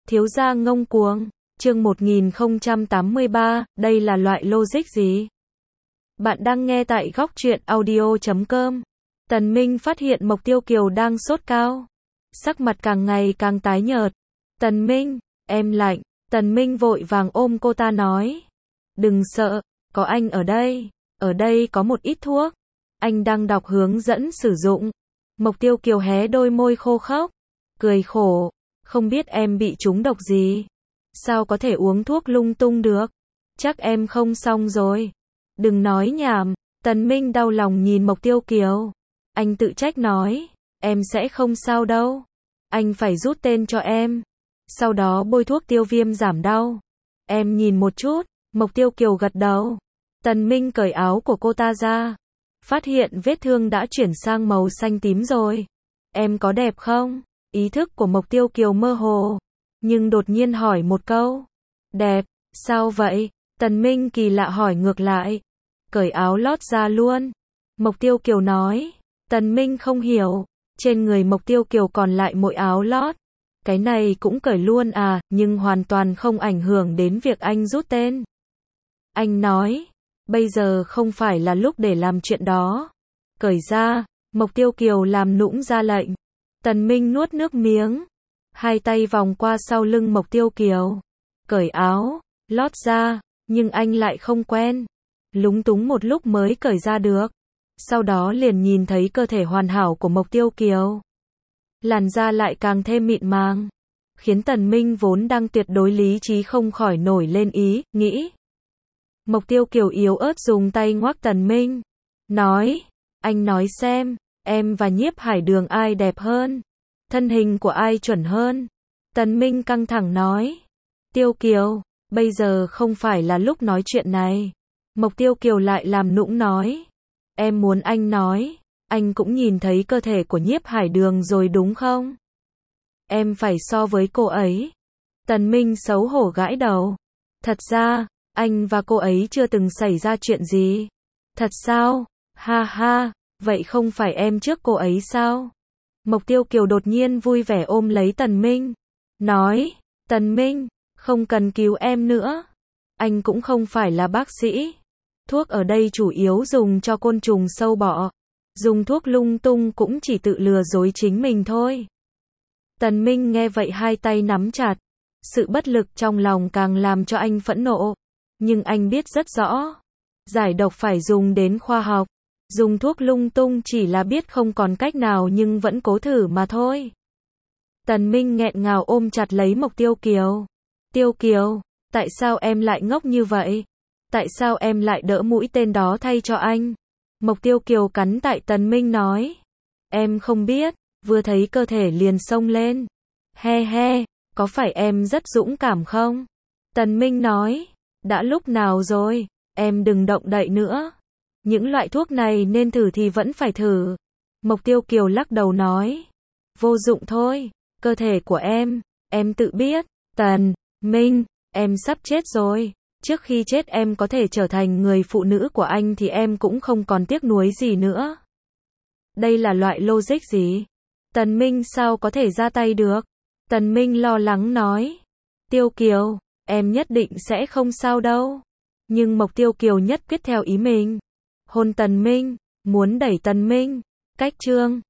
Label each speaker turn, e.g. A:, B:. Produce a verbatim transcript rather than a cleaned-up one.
A: Thiếu gia ngông cuồng, chương một nghìn không trăm tám mươi ba, đây là loại logic gì? Bạn đang nghe tại góc truyện audio chấm com. Tần Minh phát hiện Mộc Tiêu Kiều đang sốt cao. Sắc mặt càng ngày càng tái nhợt. Tần Minh, em lạnh. Tần Minh vội vàng ôm cô ta nói. Đừng sợ, có anh ở đây. Ở đây có một ít thuốc. Anh đang đọc hướng dẫn sử dụng. Mộc Tiêu Kiều hé đôi môi khô khốc. Cười khổ. Không biết em bị trúng độc gì. Sao có thể uống thuốc lung tung được? Chắc em không xong rồi. Đừng nói nhảm. Tần Minh đau lòng nhìn Mộc Tiêu Kiều. Anh tự trách nói. Em sẽ không sao đâu. Anh phải rút tên cho em. Sau đó bôi thuốc tiêu viêm giảm đau. Em nhìn một chút. Mộc Tiêu Kiều gật đầu. Tần Minh cởi áo của cô ta ra. Phát hiện vết thương đã chuyển sang màu xanh tím rồi. Em có đẹp không? Ý thức của Mộc Tiêu Kiều mơ hồ. Nhưng đột nhiên hỏi một câu. Đẹp, sao vậy? Tần Minh kỳ lạ hỏi ngược lại. Cởi áo lót ra luôn. Mộc Tiêu Kiều nói. Tần Minh không hiểu. Trên người Mộc Tiêu Kiều còn lại mỗi áo lót. Cái này cũng cởi luôn à, nhưng hoàn toàn không ảnh hưởng đến việc anh rút tên. Anh nói. Bây giờ không phải là lúc để làm chuyện đó. Cởi ra. Mộc Tiêu Kiều làm nũng ra lệnh. Tần Minh nuốt nước miếng. Hai tay vòng qua sau lưng Mộc Tiêu Kiều. Cởi áo, lót ra, nhưng anh lại không quen. Lúng túng một lúc mới cởi ra được. Sau đó liền nhìn thấy cơ thể hoàn hảo của Mộc Tiêu Kiều. Làn da lại càng thêm mịn màng. Khiến Tần Minh vốn đang tuyệt đối lý trí không khỏi nổi lên ý, nghĩ. Mộc Tiêu Kiều yếu ớt dùng tay ngoắc Tần Minh. Nói, anh nói xem. Em và Nhiếp Hải Đường ai đẹp hơn? Thân hình của ai chuẩn hơn? Tần Minh căng thẳng nói. Tiêu Kiều, bây giờ không phải là lúc nói chuyện này. Mộc Tiêu Kiều lại làm nũng nói. Em muốn anh nói. Anh cũng nhìn thấy cơ thể của Nhiếp Hải Đường rồi đúng không? Em phải so với cô ấy. Tần Minh xấu hổ gãi đầu. Thật ra, anh và cô ấy chưa từng xảy ra chuyện gì. Thật sao? Ha ha. Vậy không phải em trước cô ấy sao? Mộc Tiêu Kiều đột nhiên vui vẻ ôm lấy Tần Minh. Nói, Tần Minh, không cần cứu em nữa. Anh cũng không phải là bác sĩ. Thuốc ở đây chủ yếu dùng cho côn trùng sâu bọ. Dùng thuốc lung tung cũng chỉ tự lừa dối chính mình thôi. Tần Minh nghe vậy hai tay nắm chặt. Sự bất lực trong lòng càng làm cho anh phẫn nộ. Nhưng anh biết rất rõ. Giải độc phải dùng đến khoa học. Dùng thuốc lung tung chỉ là biết không còn cách nào nhưng vẫn cố thử mà thôi. Tần Minh nghẹn ngào ôm chặt lấy Mộc Tiêu Kiều. Tiêu Kiều, tại sao em lại ngốc như vậy? Tại sao em lại đỡ mũi tên đó thay cho anh? Mộc Tiêu Kiều cắn tại Tần Minh nói. Em không biết, vừa thấy cơ thể liền xông lên. He he, có phải em rất dũng cảm không? Tần Minh nói. Đã lúc nào rồi, em đừng động đậy nữa. Những loại thuốc này nên thử thì vẫn phải thử. Mộc Tiêu Kiều lắc đầu nói. Vô dụng thôi, cơ thể của em, em tự biết. Tần Minh, em sắp chết rồi. Trước khi chết em có thể trở thành người phụ nữ của anh thì em cũng không còn tiếc nuối gì nữa. Đây là loại logic gì? Tần Minh sao có thể ra tay được? Tần Minh lo lắng nói. Tiêu Kiều, em nhất định sẽ không sao đâu. Nhưng Mộc Tiêu Kiều nhất quyết theo ý mình. Hôn Tần Minh, muốn đẩy Tần Minh, cách chương.